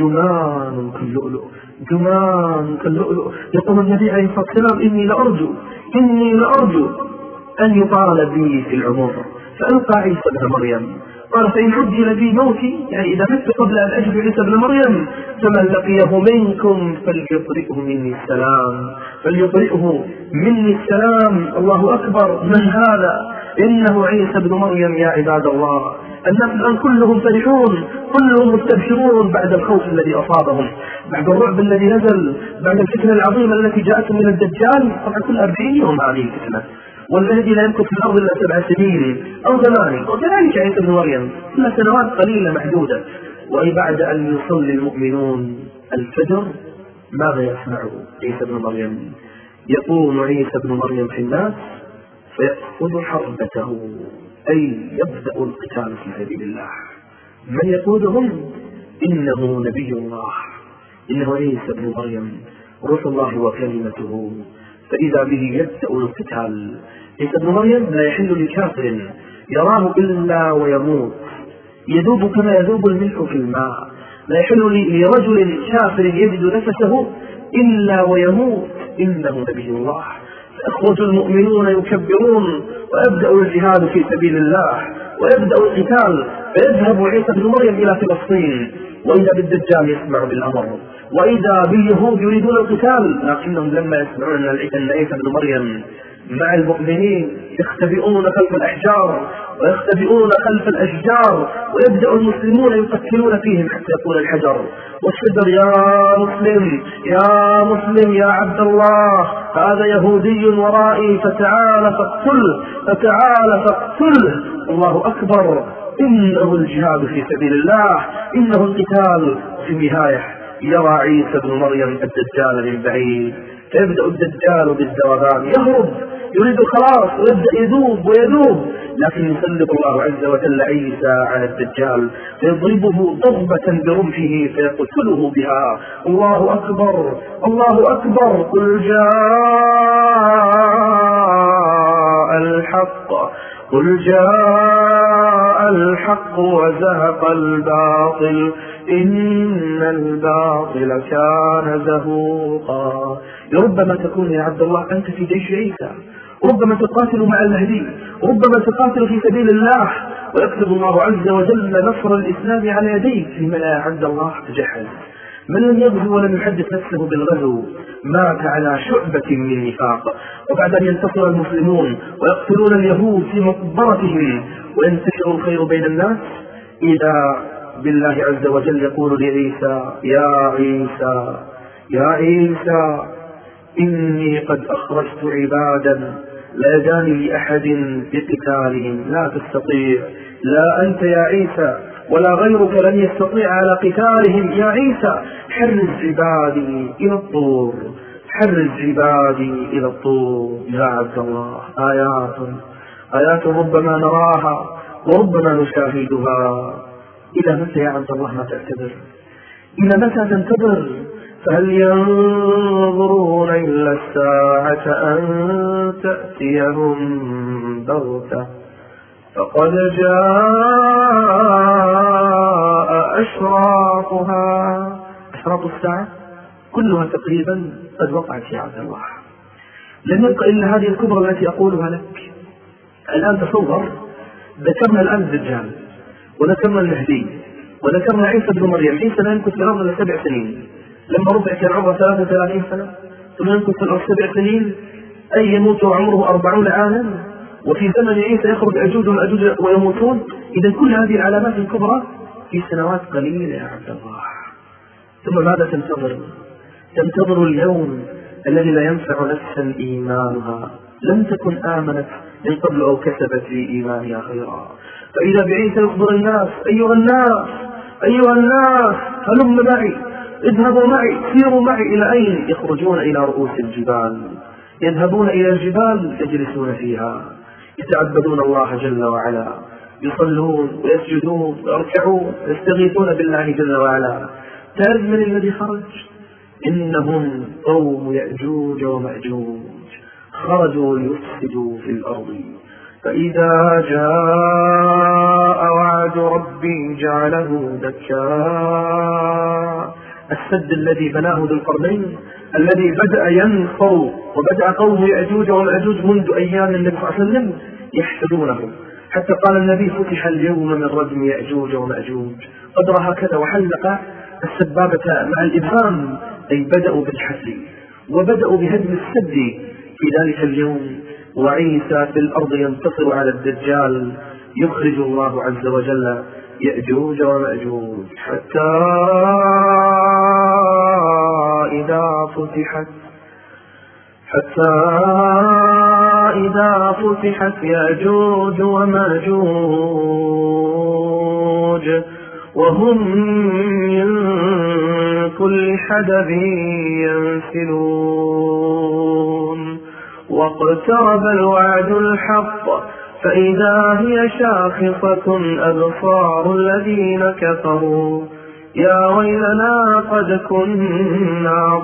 S2: جمان كاللؤلؤ جمان كاللؤلؤ. يقول النبي عليه الصلاة والسلام إني لأرجو إني لأرجو أن يطال بي في العمر. فألقى عيسى بن مريم قال فإن عجل بي موتي، يعني إذا مت قبل أن أجد عيسى بن مريم فمن لقيه منكم فليطرئه مني السلام فليطرئه مني السلام. الله أكبر. من هذا؟ إنه عيسى بن مريم يا عباد الله. الناس الآن كلهم فرحون كلهم مستبشرون بعد الخوف الذي أصابهم، بعد الرعب الذي نزل، بعد الفتنة العظيمة التي جاءت من الدجال. طبعا كل أربعين يوم هذه الفتنة، والمهدي لا يمكث في الأرض إلا سبع سنين أو ثمانين، وكذلك عيسى بن مريم كل سنوات قليلة محدودة. وبعد أن يصلي المؤمنون الفجر ماذا يصنع عيسى بن مريم؟ يقوم عيسى بن مريم في الناس فيأخذ حربته، أي يبدأ القتال في سبيل الله. من يقودهم؟ إنه نبي الله، إنه عيسى بن مريم روح الله وكلمته. فإذا به يبدأ القتال. عيسى بن مريم لا يحل لكافر يراه إلا ويموت، يذوب كما يذوب الملح في الماء. لا يحل لرجل كافر يجد نفسه إلا ويموت، إنه نبي الله. فأخرج المؤمنون يكبرون ويبدأ الجهاد في سبيل الله ويبدأ القتال. فيذهب عيسى بن مريم إلى فلسطين، وإذا بالدجال يسمع بالأمر، وإذا باليهود يريدون القتال، لكنهم لما يسمعون أن عيسى بن مريم مع المؤمنين يختبئون خلف الأحجار ويختبئون خلف الأشجار، ويبدأ المسلمون يقتلون فيهم حتى يكون الحجر والشجر. يا مسلم يا مسلم يا عبد الله، هذا يهودي ورائي، فتعال فاقتله فتعال فاقتله. الله أكبر. إنه الجهاد في سبيل الله، إنه القتال. في النهاية يرى عيسى بن مريم الدجال من بعيد، فيبدأ الدجال بالذوبان يهرب، يريد خلاص ويبدأ يذوب ويذوب، لكن يسلط الله عز وجل عيسى على الدجال فيضربه ضربة برمحه فيقتله بها. الله أكبر الله أكبر. قل جاء جاء الحق قل جاء الحق وزهق الباطل إن الباطل كان زهوقا. لربما تكون يا عبد الله أنت في جيش عيسى، ربما تقاتل مع المهدي، ربما تقاتل في سبيل الله، ويكتب الله عز وجل نصر الإسلام على يديك. لما لا يا عبد الله تجهز؟ من لم يغزو ولم يحدث نفسه بالغزو مات على شعبة من نفاق. وبعد أن ينتصر المسلمون ويقتلون اليهود في مقبرتهم وينتشر الخير بين الناس، إذا بالله عز وجل يقول لعيسى يا عيسى يا عيسى إني قد أخرجت عبادا لا يدان لأحد بقتالهم لا تستطيع، لا أنت يا عيسى ولا غيرك لن يستطيع على قتالهم. يا عيسى حرز عبادي إلى الطور، حرز عبادي إلى الطور. يا عبد الله آيات آيات ربما نراها وربما نشاهدها. إلى متى يا عبد الله ما تعتذر؟ إلى متى تنتظر؟ فهل ينظرون إلا الساعة أن تأتيهم بغتة فقد جاء أشراطها. أشراط الساعة كلها تقريبا قد وقعت يا عبد الله، لم يبقى إلا هذه الكبرى التي أقولها لك. الآن تصور، ذكرنا الآن الدجال وذكرنا المهدي وذكرنا عيسى بن مريم. عيسى لا يمكث في الأرض إلا سبع سنين، لما ربع كان عمره ثلاثة وثلاثين سنة، ثم يمكث في الأرض سبع سنين، أي يموت وعمره أربعون عاما، وفي زمن عيسى يخرج أجوج ومأجوج ويموتون. إذا كل هذه العلامات الكبرى في سنوات قليلة يا عبد الله. ثم ماذا تنتظر؟ تنتظر اليوم الذي لا ينفع نفسا إيمانها لم تكن آمنت من قبل أو كسبت في إيمانها خيرا. فإذا بعيسى يخبر الناس أيها الناس أيها الناس هلم معي، اذهبوا معي، سيروا معي. إلى أين؟ يخرجون إلى رؤوس الجبال، يذهبون إلى الجبال يجلسون فيها، يتعبدون الله جل وعلا، يصلون ويسجدون ويركعون ويستغيثون بالله جل وعلا. تعرف من الذي خرج؟ إنهم قوم يأجوج ومأجوج، خرجوا ليفسدوا في الأرض. فإذا جاء وعد ربي جعله دكا. السد الذي بناه ذو القرنين الذي بدأ ينفر وبدأ قوم يأجوج ومأجوج منذ أيام النبي صلى الله عليه وسلم يحسدونه، حتى قال النبي فتح اليوم من رجم يأجوج ومأجوج. قدر هكذا وحلق السبابة مع الإبهام، أي بدأوا بالحسد وبدأوا بهدم السد في ذلك اليوم. وعيسى في الأرض ينتصر على الدجال، يخرج الله عز وجل يأجوج ومأجوج. حتى إذا فتحت حتى إذا فتحت يأجوج ومأجوج وهم من كل حدب ينسلون واقترب الوعد الحق فإذا هي شاخصة أبصار الذين كفروا يا ويلنا قد كنا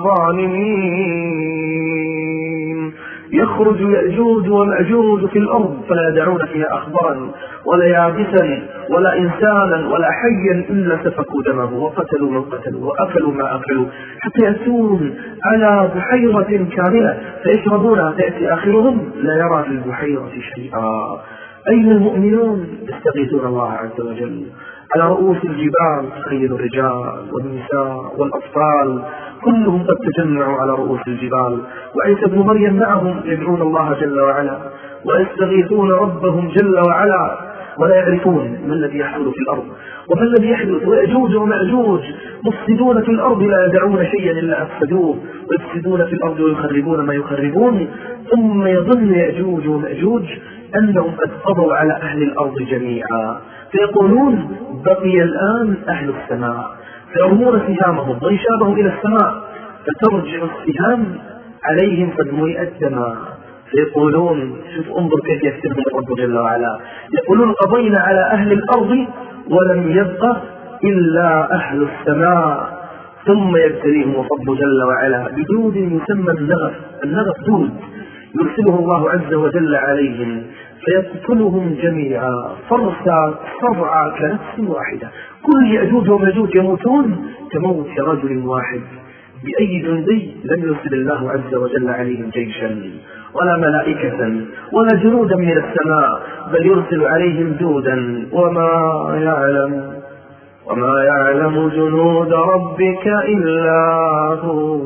S2: ظالمين. يخرج يأجوج ومأجوج في الأرض فلا يدعون فيها أخبارا ولا يابسا ولا إنسانا ولا حيا إلا سفكوا دمه وقتلوا من قتلوا وأكلوا ما أكلوا، حتى يأتون على بحيرة كاملة فيشربونها فيأتي آخرهم لا يرى في البحيرة شيئا. أين المؤمنون؟ يستغيثون الله عز وجل. على رؤوس الجبال تخيل الرجال والنساء والأطفال كلهم قد تجمعوا على رؤوس الجبال، وعيسى بن مريم معهم يدعون الله جل وعلا ويستغيثون ربهم جل وعلا، ولا يعرفون ما الذي يحصل في الأرض وما الذي يحدث. ويأجوج ومأجوج مفسدون في الأرض لا يدعون شيئا إلا أفسدوه، ويفسدون في الأرض ويخربون ما يخربون. ثم يظن يأجوج ومأجوج أنهم قد قضوا على أهل الأرض جميعا، فيقولون بقي الآن أهل السماء، فيرمون سهامهم ويشابهم إلى السماء فترجع السهام عليهم قد ملئت دما، فيقولون شوف انظر كيف يكتبهم الرب جل وعلا، يقولون قضينا على أهل الأرض ولم يبقى إلا أهل السماء. ثم يبتليهم الرب جل وعلا بدود يسمى النغف. النغف دود يرسله الله عز وجل عليهم فيقتلهم جميعا فرسا صرعى كنفس واحدة. كل يأجوج وماجوج يموتون كموت رجل واحد. بأي جندي لم يرسل الله عز وجل عليهم جيشا ولا ملائكة ولا جنودا من السماء، بل يرسل عليهم جودا وما يعلم وما يعلم جنود ربك إلا هو.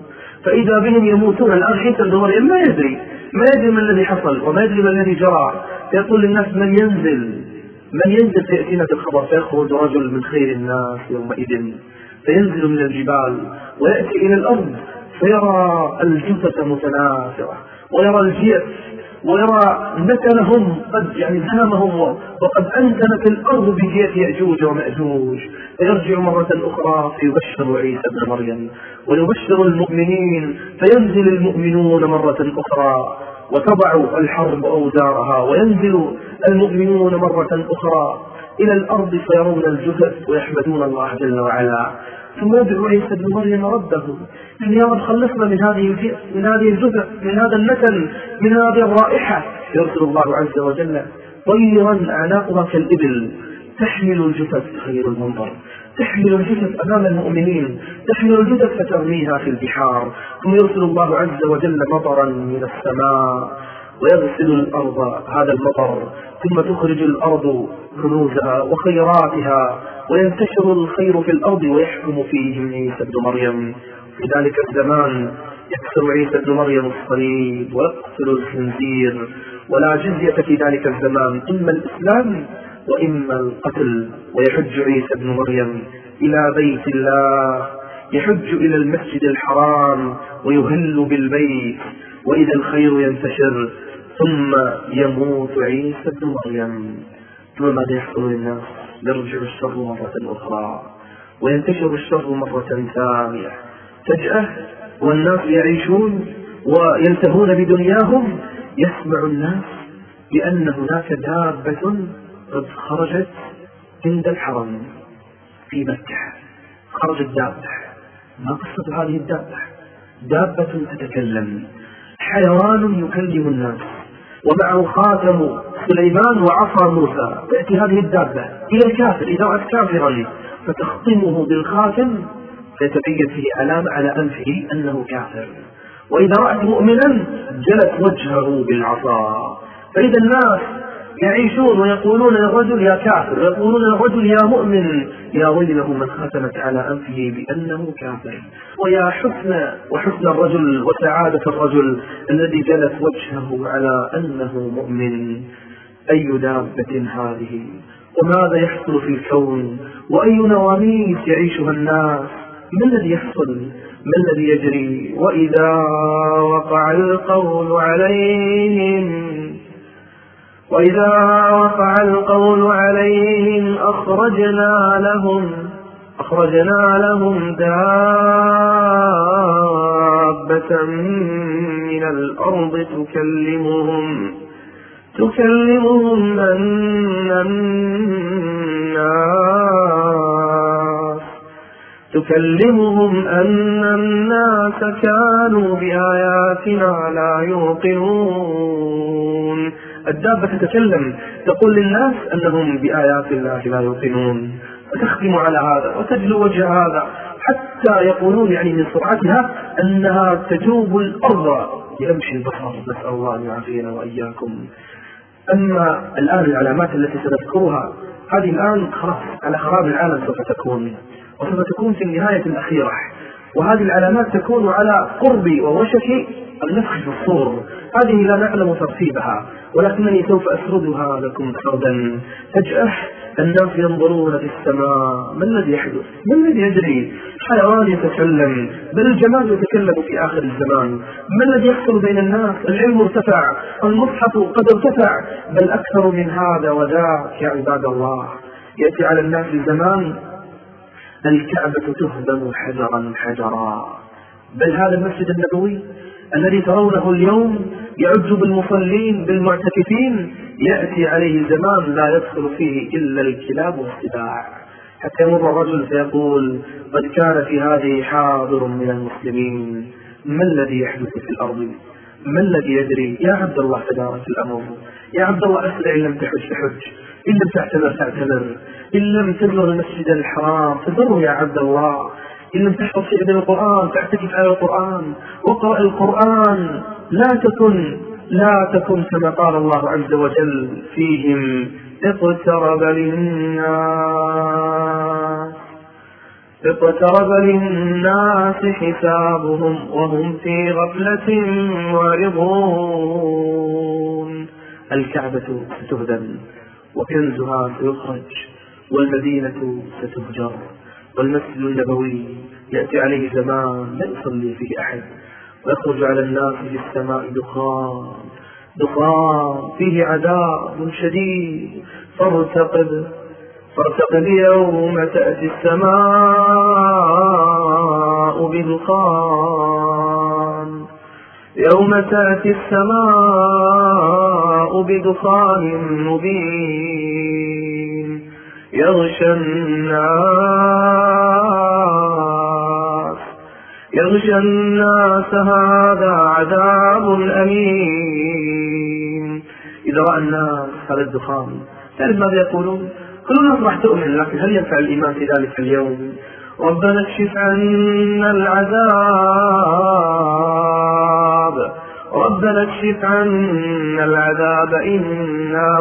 S2: فإذا بهم يموتون. الآن عيسى بن مريم ما يدري ما يدري ما الذي حصل وما يدري ما الذي جرى. فيقول للناس من ينزل من ينزل فيأتينا بالخبر. فيخرج رجل من خير الناس يومئذ فينزل من الجبال ويأتي إلى الأرض فيرى الجثث متناثرة ويرى الجيف ويرى نتنهم قد يعني زهمهم وقد أنتنت الأرض بجيف يأجوج ومأجوج. فيرجع مرة أخرى فيبشر عيسى بن مريم ويبشر المؤمنين فينزل المؤمنون مرة أخرى وتضع الحرب أوزارها وينزل المؤمنون مرة أخرى إلى الأرض فيرون الجثث ويحمدون الله جل وعلا. ثم يدعو عيسى بن مريم ربه يعني يا رب خلصنا من هذه من هذه الجثث من هذا النتن من هذه الرائحة. يرسل الله عز وجل طيرا أعناقها كالإبل تحمل الجثث خير المنظر تحمل الجثث أمام المؤمنين تحمل الجثث فترميها في البحار. ثم يرسل الله عز وجل مطرا من السماء ويغسل الأرض هذا المطر ثم تخرج الأرض كنوزها وخيراتها وينتشر الخير في الأرض ويحكم فيهم عيسى بن مريم. في ذلك الزمان يكسر عيسى بن مريم الصليب ويقتل الخنزير ولا جزية في ذلك الزمان إما الإسلام وإما القتل. ويحج عيسى بن مريم إلى بيت الله يحج إلى المسجد الحرام ويهل بالبيت وإذا الخير ينتشر ثم يموت عيسى بن مريم. ثم ماذا يحصل للناس؟ يرجع الشر مرة أخرى وينتشر الشر مرة ثانية فجأة والناس يعيشون ويلتهون بدنياهم. يسمع الناس بأن هناك دابة قد خرجت عند الحرم في مكة. خرجت دابة. ما قصة هذه الدابة؟ دابة تتكلم حيوان يكلم الناس ومعه خاتم سليمان وعصا موسى. تأتي هذه الدابة إلى الكافر إذا رأت كافرا فتخطمه بالخاتم فيتبين فيه علامة على أنفه أنه كافر. وإذا رأت مؤمنا جلت وجهه بالعصا. فإذا الناس يعيشون ويقولون للرجل يا كافر ويقولون للرجل يا مؤمن. يا ويله من ختمت على أنفه بأنه كافر. ويا حسن وحسن الرجل وسعادة الرجل الذي جلت وجهه على أنه مؤمن. أي دابة هذه وماذا يحصل في الكون وأي نواميس يعيشها الناس؟ ما الذي يحصل؟ ما الذي يجري؟ وإذا وقع القول عليهم وإذا وقع القول عليهم أخرجنا لهم أخرجنا لهم دابة من الأرض تكلمهم تكلمهم أن الناس تكلمهم أن الناس كانوا بآياتنا لا يوقنون. الدابة تتكلم تقول للناس أنهم بآيات الله لا يوقنون وتختم على هذا وتجلو وجه هذا حتى يقولون يعني من سرعتها أنها تجوب الأرض يمشي البصر. نسأل الله أن يعافينا وإياكم. أما الآن العلامات التي سنذكرها هذه الآن خلاص على خراب العالم سوف تكون وسوف تكون في النهاية الأخيرة. وهذه العلامات تكون على قرب ووشك النفخ في الصور. هذه لا نعلم ترتيبها ولكنني سوف أسردها لكم سردا. فجأة الناس ينظرون في السماء. ما الذي يحدث؟ ما الذي يجري؟ حيوان يتكلم بل الجمال يتكلم في آخر الزمان. ما الذي يحصل بين الناس؟ العلم ارتفع المصحف قد ارتفع بل أكثر من هذا وذاك. يا عباد الله يأتي على الناس زمان الكعبة تهدم حجرا حجرا. بل هذا المسجد النبوي الذي ترونه اليوم يعج بالمصلين بالمعتكفين يأتي عليه زمان لا يدخل فيه إلا الكلاب والسباع. حتى يمر الرجل فيقول قد كان في هذه حاضر من المسلمين. ما الذي يحدث في الأرض؟ ما الذي يدري؟ يا عبد الله تبارك الأمر، يا عبد الله أسرع، إن لم تحج تحج، إن لم تعتمر تعتمر، إن لم تزور المسجد الحرام تزوره يا عبد الله، إن لم تحفظ شيء من القرآن تعتكف على القرآن واقرأ القرآن. لا تكن لا تكن كما قال الله عز وجل فيهم: اقترب للناس اقترب للناس حسابهم وهم في غفلة معرضون. الكعبة ستهدم وكنزها سيخرج والمدينة ستهجر والمسجد النبوي يأتي عليه زمان لا يصلي فيه أحد ويخرج على الناس في السماء دخان دخان فيه عذاب شديد. فارتقب فارتقب يوم تأتي السماء بدخان يوم تأتي السماء بدخان مبين يغشى الناس يغشى الناس هذا عذاب أليم. إذا رأى الناس هذا الدخان تعرف ماذا يقولون؟ كل الناس راح تؤمن، لكن هل ينفع الإيمان في ذلك اليوم؟ ربنا اكشف عنا العذاب ربنا اكشف عنا العذاب إنا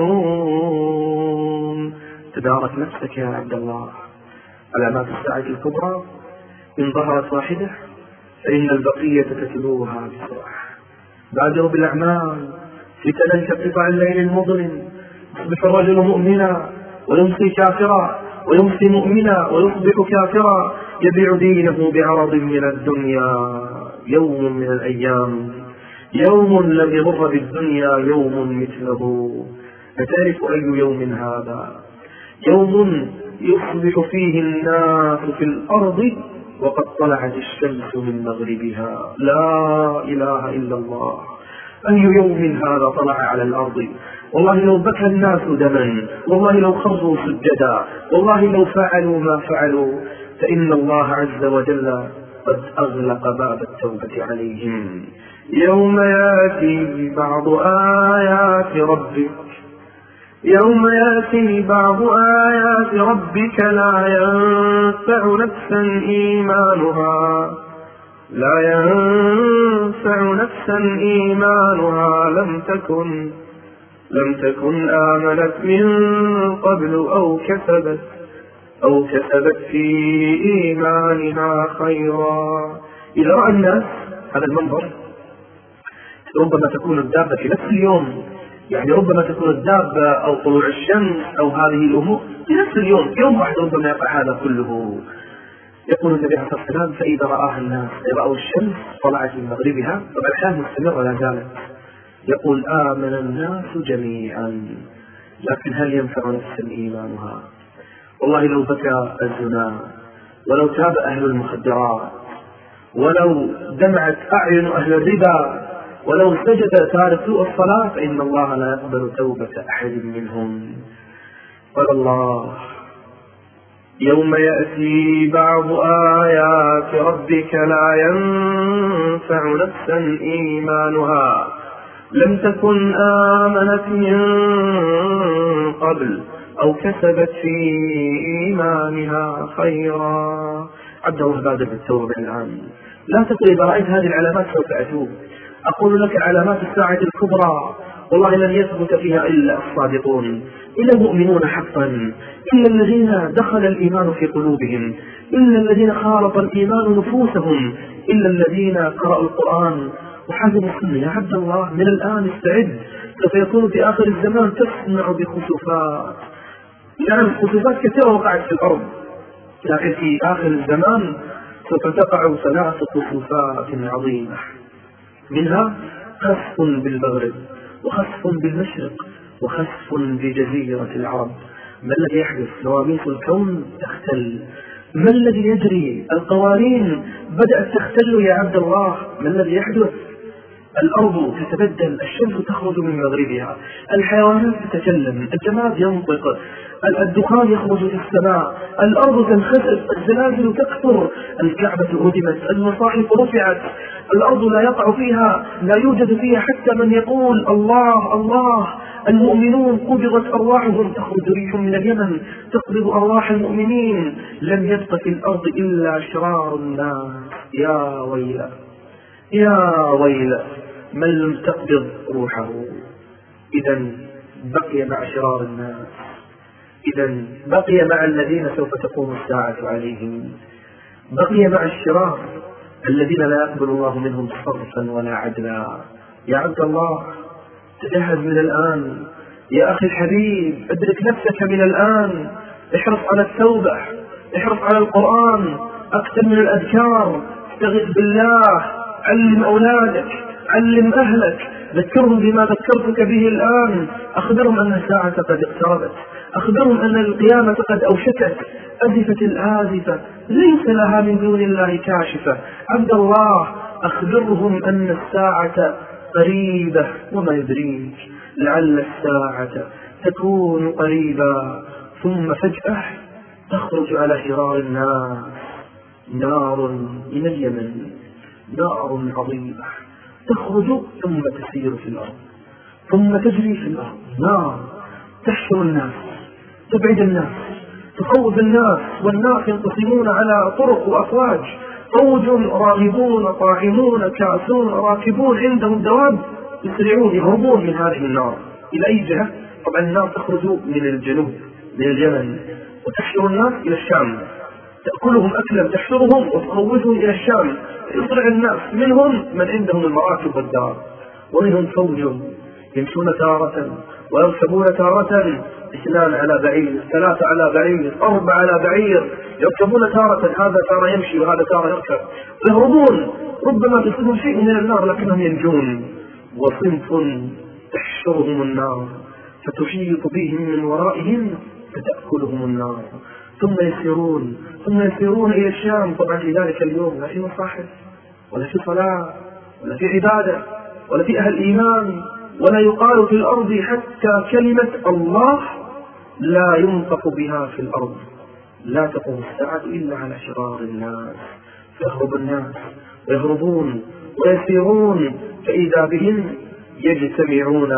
S2: مؤمنون. تدارك نفسك يا عبد الله. علامات الساعة الكبرى: إن ظهرت واحدة فإن البقية تتلوها بسرعة. بادروا بالأعمال فتنا كقطع الليل المظلم. يصبح الرجل مؤمنا ويمسي كافرا ويمسي مؤمنا ويصبح كافرا يبيع دينه بعرض من الدنيا. يوم من الأيام، يوم لم يمر بالدنيا يوم مثله. أتعرف أي يوم هذا؟ يوم يصبح فيه الناس في الأرض وقد طلعت الشمس من مغربها. لا إله إلا الله. أي يوم هذا طلع على الأرض؟ والله لو بكى الناس دما، والله لو خروا سجدا، والله لو فعلوا ما فعلوا، فإن الله عز وجل قد أغلق باب التوبة عليهم. يوم يأتي بعض آيات ربك يوم يأتي بعض آيات ربك لا ينفع نفسا إيمانها لا ينفع نفسا إيمانها لم تكن لم تكن آمنت من قبل أو كسبت أو كسبت في إيمانها خيرا. إذا رأى الناس هذا المنظر ربما تكون الدابة في نفس اليوم، يعني ربما تكون الدابة أو طلوع الشمس أو هذه الأمور في نفس اليوم، يوم واحد ربما يقع هذا كله. يقول النبي عليه الصلاة والسلام: فإذا رآها الناس رأوا الشمس طلعت من مغربها، طبعا الحال مستمرة لا زالت. يقول: آمن الناس جميعا، لكن هل ينفع نفسا إيمانها؟ والله لو بكى الزنا، ولو تاب أهل المخدرات، ولو دمعت أعين أهل الربا، ولو سجد تاركو الصلاة، فإن الله لا يقبل توبة أحد منهم. قال الله: يوم يأتي بعض آيات ربك لا ينفع نفسا إيمانها لم تكن آمنت من قبل أو كسبت في إيمانها خيرا. عبد الله بادر بالتوبة الآن. لا تقل إذا رأيت هذه العلامات سوف أتوب. أقول لك علامات الساعة الكبرى والله لن يثبت فيها إلا الصادقون، إلا المؤمنون حقا، إلا الذين دخل الإيمان في قلوبهم، إلا الذين خالط الإيمان نفوسهم، إلا الذين قرأوا القرآن وحفظوا السنة. يا عبد الله من الآن استعد، سوف يكون في آخر الزمان تسمع بخسوفات. نعم خسوفات كثيرة وقعت في الأرض، لكن في آخر الزمان سوف تقع ثلاث خسوفات عظيمة، منها خسف بالمغرب وخسف بالمشرق وخسف بجزيرة العرب. ما الذي يحدث؟ نواميس الكون تختل. ما الذي يجري؟ القوانين بدأت تختل يا عبد الله. ما الذي يحدث؟ الأرض تتبدل، الشمس تخرج من مغربها، الحيوانات تتكلم، الجماد ينطق، الدخان يخرج في السماء، الأرض تنخسف، الزلازل تكثر، الكعبة هدمت، المصاحف رفعت، الأرض لا يقع فيها لا يوجد فيها حتى من يقول الله الله. المؤمنون قبضت أرواحهم، تخرج ريح من اليمن تقبض أرواح المؤمنين، لم يبق في الأرض إلا شرار الناس. يا ويل يا ويل من لم تقبض روحه. إذا بقي مع شرار الناس، إذا بقي مع الذين سوف تقوم الساعة عليهم، بقي مع الشرار الذين لا يقبل الله منهم صرفا ولا عدلا. يا عبد الله تجهز من الآن، يا أخي الحبيب أدرك نفسك من الآن، احرص على التوبة، احرص على القرآن، أكثر من الأذكار، استغيث بالله، علم أولادك، علم أهلك، ذكرهم بما ذكرتك به الآن، أخبرهم أن الساعة قد اقتربت، أخبرهم أن القيامة قد أوشكت، أزفت الآزفة ليس لها من دون الله كاشفة. عبد الله أخبرهم أن الساعة قريبة، وما يدريك لعل الساعة تكون قريبا. ثم فجأة تخرج على شرار الناس نار من اليمن، نار عظيمة تخرج ثم تسير في الأرض ثم تجري في الأرض، نار تحشر الناس، تبعد الناس، تخوف الناس، والناس ينقسمون على طرق وأفواج، فوج راغبون طاعمون كاسون راكبون عندهم دواب يسرعون يهربون من هذه النار. إلى أي جهة؟ طبعا النار تخرج من الجنوب من اليمن وتحشر الناس إلى الشام، تأكلهم أكلا تحشرهم وتخوفهم إلى الشام، يسرع الناس، منهم من عندهم المراكب والدار، ومنهم فوج يمشون تارة ويركبون تارة، اثنان على بعير، ثلاثة على بعير، أربعة على بعير، يركبون تارة، هذا تارة يمشي وهذا تارة يركب، يهربون، ربما تصيبهم شيء من النار لكنهم ينجون. وصنف تحشرهم النار فتحيط بهم من ورائهم فتأكلهم النار، ثم يسيرون ثم يسيرون إلى الشام. طبعا في ذلك اليوم لا في مصاحف ولا في صلاة ولا في عبادة ولا في أهل إيمان، ولا يقال في الأرض حتى كلمة الله لا ينطق بها في الأرض. لا تقوم الساعة إلا على شرار الناس، يهرب الناس ويهربون ويسيرون، فإذا بهم يجتمعون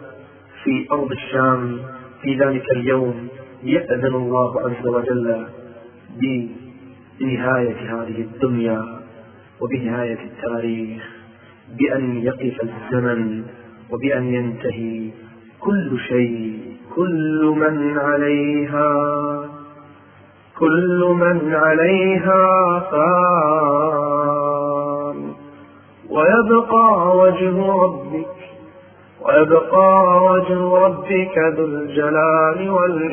S2: في أرض الشام في ذلك اليوم. يأذن الله عز وجل بنهاية هذه الدنيا وبنهاية التاريخ، بأن يقف الزمن وبأن ينتهي كل شيء. كل من عليها كل من عليها فان، ويبقى وجه ربك ويبقى وجه ربك ذو الجلال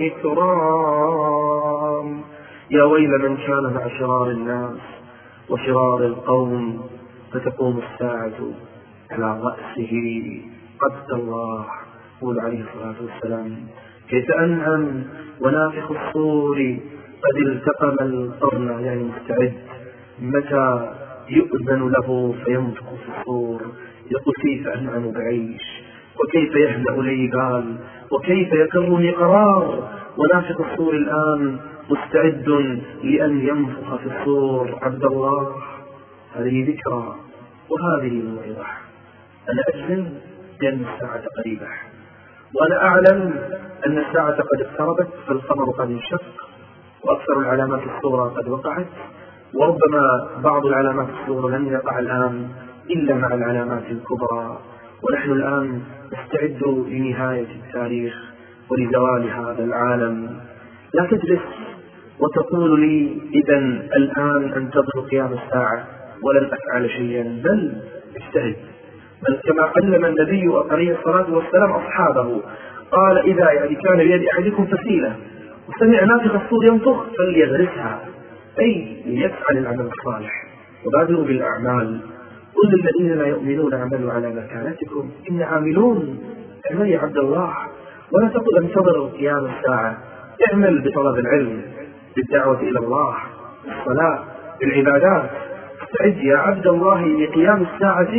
S2: والإكرام. يا ويل من كان مع شرار الناس وشرار القوم، فتقوم الساعة على رأسه. قد الله قول عليه الصلاة والسلام: كيف أنعم ونافخ الصور قد التقم القرن، يعني مستعد متى يؤذن له فينفخ في الصور. يقول: كيف أنعم بعيش، وكيف يهدأ لي بال، وكيف يكرني قرار. ونافخ الصور الآن مستعد لأن ينفخ في الصور. عبد الله، هذه ذكرى وهذه موعظة. أنا أجزم بأن الساعة قريبة، وأنا أعلم أن الساعة قد اقتربت، فالقمر قد انشق، وأكثر العلامات الصغرى قد وقعت، وربما بعض العلامات الصغرى لم يقع الآن إلا مع العلامات الكبرى. ونحن الآن نستعد لنهاية التاريخ ولزوال هذا العالم. لا تجلس وتقول لي إذا الآن أنتظر قيام الساعة ولن أفعل شيئا، بل اجتهد. بل كما علم النبي عليه الصلاة والسلام أصحابه، قال: إذا يعني كان بيد أحدكم فسيلة وسمع نافخ الصور ينفخ فليغرسها، أي ليفعل العمل الصالح. وبادروا بالأعمال. قل للذين لا يؤمنون اعملوا على مكانتكم إن عاملون. اعمل يا عبد الله، ولا تقل انتظر قيام الساعة. اعمل بطلب العلم، بالدعوة إلى الله، بالصلاة، بالعبادات. استعد يا عبد الله لقيام الساعة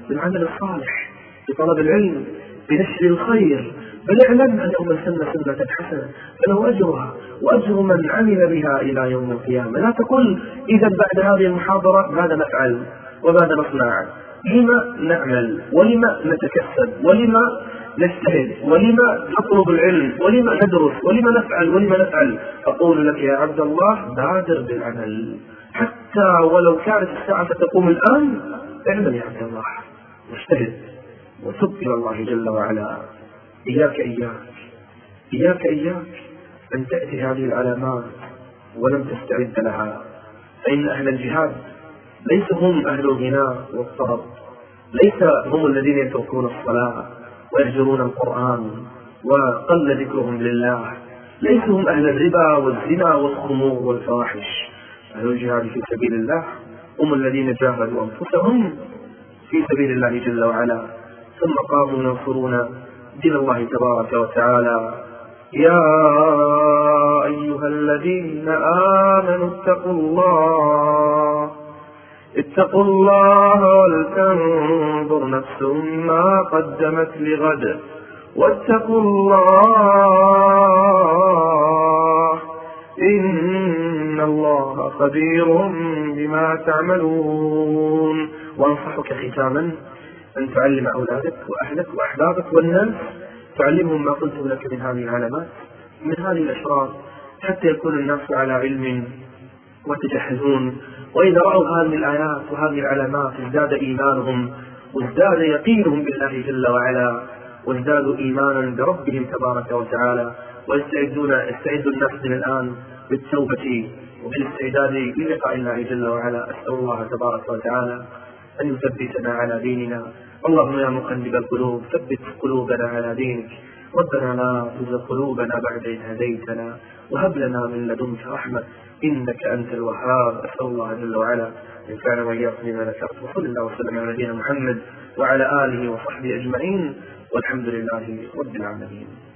S2: بالعمل الصالح، بطلب العلم، بنشر الخير. بل اعلم أنه من سن سنة حسنة فله أجرها وأجر من عمل بها إلى يوم القيامة. لا تقل إذا بعد هذه المحاضرة ماذا نفعل وماذا نصنع، لما نعمل ولما نتكسب ولما نجتهد ولما نطلب العلم ولما ندرس ولما نفعل ولما نفعل. أقول لك يا عبد الله بادر بالعمل، حتى ولو كانت الساعة تقوم الآن اعمل يا عبد الله واجتهد وتب إلى الله جل وعلا. إياك إياك إياك إياك أن تأتي هذه العلامات ولم تستعد لها، فإن أهل الجهاد ليس هم أهل الغناء والطرب، ليس هم الذين يتركون الصلاة ويهجرون القرآن وقل ذكرهم لله، ليس هم أهل الربا والزنا والخمور والفواحش. أهل الجهاد في سبيل الله هم الذين جاهدوا أنفسهم في سبيل الله جل وعلا ثم قاموا ينصرون دين الله تبارك وتعالى. يا أيها الذين آمنوا اتقوا الله اتقوا الله ولتنظر نفس ما قدمت لغد واتقوا الله إن الله خبير بما تعملون. وأنصحك ختاما أن تعلم أولادك وأهلك وأحبابك والناس، تعلمهم ما قلت لك من هذه العلامات من هذه الأشرار، حتى يكون الناس على علم وتجهزون. وإذا رأوا هذه الآيات وهذه العلامات ازداد إيمانهم وازداد يقينهم بالله جل وعلا وازدادوا إيمانا بربهم تبارك وتعالى، ويستعدون يستعدوا الناس من الآن بالتوبة وبالاستعداد للقاء الله جل وعلا. أسأل الله تبارك وتعالى أن يثبتنا على ديننا. اللهم يا مقلب القلوب ثبت قلوبنا على دينك. ربنا لا تزغ قلوبنا بعد إذ هديتنا وهب لنا من لدنك رحمة إنك أنت الوهاب. أسأل الله جل وعلا أن ينفعنا وإياكم بما ذكرت، وصلى الله وسلم على نبينا محمد وعلى آله وصحبه أجمعين، والحمد لله رب العالمين.